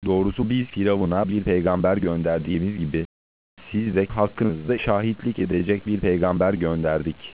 Doğrusu biz Firavun'a bir peygamber gönderdiğimiz gibi, siz de hakkınızda şahitlik edecek bir peygamber gönderdik.